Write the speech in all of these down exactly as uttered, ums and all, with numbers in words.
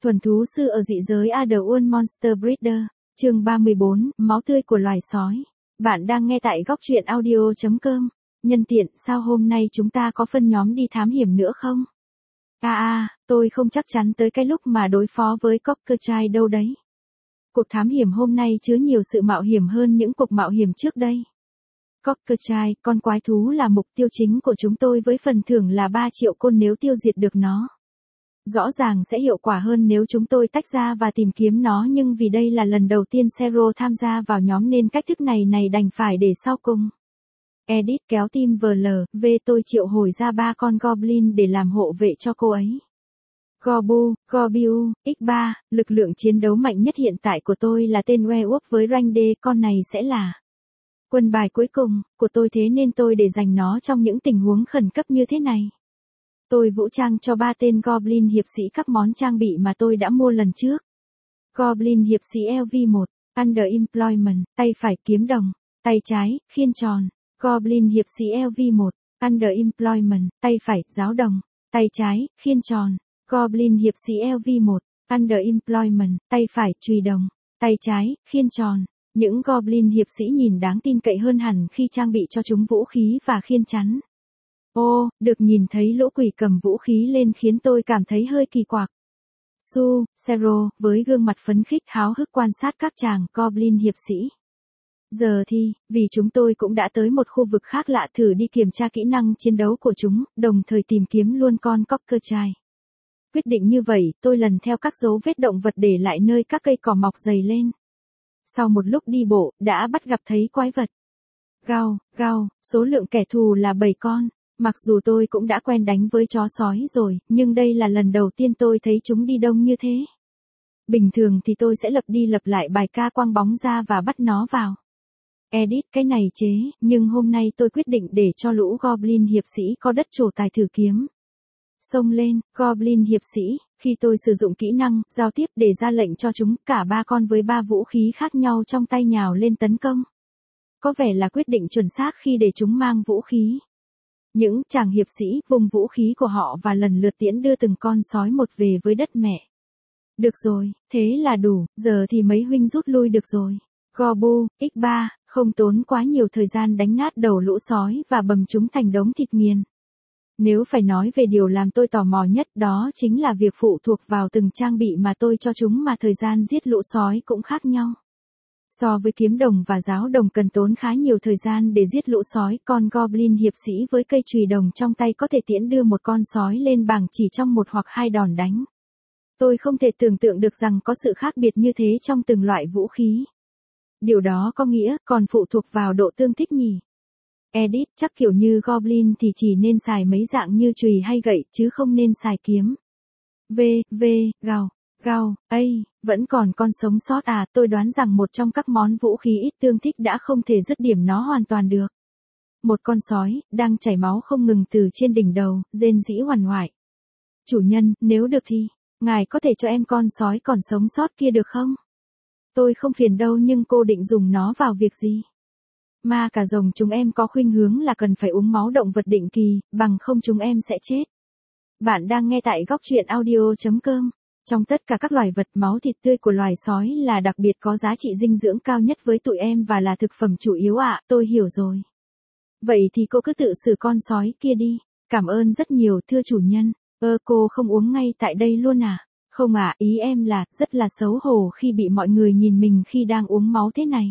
Thuần thú sư ở dị giới Otherworld Monster Breeder, chương ba mươi bốn, máu tươi của loài sói. Bạn đang nghe tại góc truyện audio chấm com. Nhân tiện, sao hôm nay chúng ta có phân nhóm đi thám hiểm nữa không? À à, tôi không chắc chắn tới cái lúc mà đối phó với Cockatoo đâu đấy. Cuộc thám hiểm hôm nay chứa nhiều sự mạo hiểm hơn những cuộc mạo hiểm trước đây. Cockatoo, con quái thú là mục tiêu chính của chúng tôi với phần thưởng là ba triệu côn nếu tiêu diệt được nó. Rõ ràng sẽ hiệu quả hơn nếu chúng tôi tách ra và tìm kiếm nó, nhưng vì đây là lần đầu tiên Zero tham gia vào nhóm nên cách thức này này đành phải để sau cùng. Edit kéo tim vê lờ, V tôi triệu hồi ra ba con Goblin để làm hộ vệ cho cô ấy. Gobu, Gobiu, ích ba, lực lượng chiến đấu mạnh nhất hiện tại của tôi là tên Werewolf với rank D, con này sẽ là quân bài cuối cùng của tôi, thế nên tôi để dành nó trong những tình huống khẩn cấp như thế này. Tôi vũ trang cho ba tên Goblin hiệp sĩ các món trang bị mà tôi đã mua lần trước. Goblin hiệp sĩ L V một, Underemployment, tay phải kiếm đồng, tay trái, khiên tròn. Goblin hiệp sĩ L V một, Underemployment, tay phải, giáo đồng, tay trái, khiên tròn. Goblin hiệp sĩ L V một, Underemployment, tay phải, chùy đồng, tay trái, khiên tròn. Những Goblin hiệp sĩ nhìn đáng tin cậy hơn hẳn khi trang bị cho chúng vũ khí và khiên chắn. Ô, được nhìn thấy lũ quỷ cầm vũ khí lên khiến tôi cảm thấy hơi kỳ quặc. Su, Zero, với gương mặt phấn khích háo hức quan sát các chàng Goblin hiệp sĩ. Giờ thì, vì chúng tôi cũng đã tới một khu vực khác lạ, thử đi kiểm tra kỹ năng chiến đấu của chúng, đồng thời tìm kiếm luôn con Cockatoo. Quyết định như vậy, tôi lần theo các dấu vết động vật để lại nơi các cây cỏ mọc dày lên. Sau một lúc đi bộ, đã bắt gặp thấy quái vật. Gao, gao, số lượng kẻ thù là bảy con. Mặc dù tôi cũng đã quen đánh với chó sói rồi, nhưng đây là lần đầu tiên tôi thấy chúng đi đông như thế. Bình thường thì tôi sẽ lặp đi lặp lại bài ca quăng bóng ra và bắt nó vào. Edit cái này chế, nhưng hôm nay tôi quyết định để cho lũ Goblin hiệp sĩ có đất trổ tài thử kiếm. Xông lên, Goblin hiệp sĩ, khi tôi sử dụng kỹ năng, giao tiếp để ra lệnh cho chúng, cả ba con với ba vũ khí khác nhau trong tay nhào lên tấn công. Có vẻ là quyết định chuẩn xác khi để chúng mang vũ khí. Những chàng hiệp sĩ vùng vũ khí của họ và lần lượt tiễn đưa từng con sói một về với đất mẹ. Được rồi, thế là đủ, giờ thì mấy huynh rút lui được rồi. Gobu, ích ba, không tốn quá nhiều thời gian đánh nát đầu lũ sói và bầm chúng thành đống thịt nghiền. Nếu phải nói về điều làm tôi tò mò nhất, đó chính là việc phụ thuộc vào từng trang bị mà tôi cho chúng mà thời gian giết lũ sói cũng khác nhau. So với kiếm đồng và giáo đồng cần tốn khá nhiều thời gian để giết lũ sói, con Goblin hiệp sĩ với cây chùy đồng trong tay có thể tiễn đưa một con sói lên bảng chỉ trong một hoặc hai đòn đánh. Tôi không thể tưởng tượng được rằng có sự khác biệt như thế trong từng loại vũ khí. Điều đó có nghĩa còn phụ thuộc vào độ tương thích nhỉ. Edit, chắc kiểu như Goblin thì chỉ nên xài mấy dạng như chùy hay gậy chứ không nên xài kiếm. V, V, gào. Gao, ây, vẫn còn con sống sót à, tôi đoán rằng một trong các món vũ khí ít tương thích đã không thể dứt điểm nó hoàn toàn được. Một con sói, đang chảy máu không ngừng từ trên đỉnh đầu, rên rỉ hoằn hoại. Chủ nhân, nếu được thì, ngài có thể cho em con sói còn sống sót kia được không? Tôi không phiền đâu, nhưng cô định dùng nó vào việc gì? Ma cả rồng chúng em có khuynh hướng là cần phải uống máu động vật định kỳ, bằng không chúng em sẽ chết. Bạn đang nghe tại góc truyện audio chấm com. Trong tất cả các loài vật, máu thịt tươi của loài sói là đặc biệt có giá trị dinh dưỡng cao nhất với tụi em và là thực phẩm chủ yếu ạ, à, tôi hiểu rồi. Vậy thì cô cứ tự xử con sói kia đi. Cảm ơn rất nhiều thưa chủ nhân. Ơ cô không uống ngay tại đây luôn à? Không ạ, à, ý em là rất là xấu hổ khi bị mọi người nhìn mình khi đang uống máu thế này.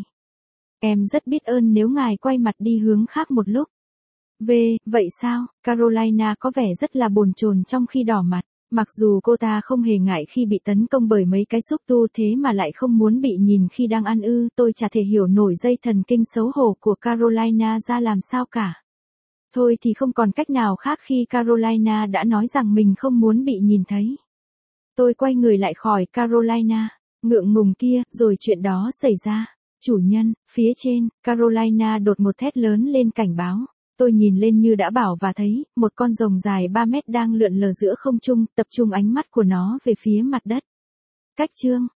Em rất biết ơn nếu ngài quay mặt đi hướng khác một lúc. V, vậy sao? Carolina có vẻ rất là bồn chồn trong khi đỏ mặt. Mặc dù cô ta không hề ngại khi bị tấn công bởi mấy cái xúc tu, thế mà lại không muốn bị nhìn khi đang ăn ư, tôi chả thể hiểu nổi dây thần kinh xấu hổ của Carolina ra làm sao cả. Thôi thì không còn cách nào khác khi Carolina đã nói rằng mình không muốn bị nhìn thấy. Tôi quay người lại khỏi Carolina, ngượng ngùng kia, rồi chuyện đó xảy ra. Chủ nhân, phía trên, Carolina đột một thét lớn lên cảnh báo. Tôi nhìn lên như đã bảo và thấy, một con rồng dài ba mét đang lượn lờ giữa không trung, tập trung ánh mắt của nó về phía mặt đất. Cách chương,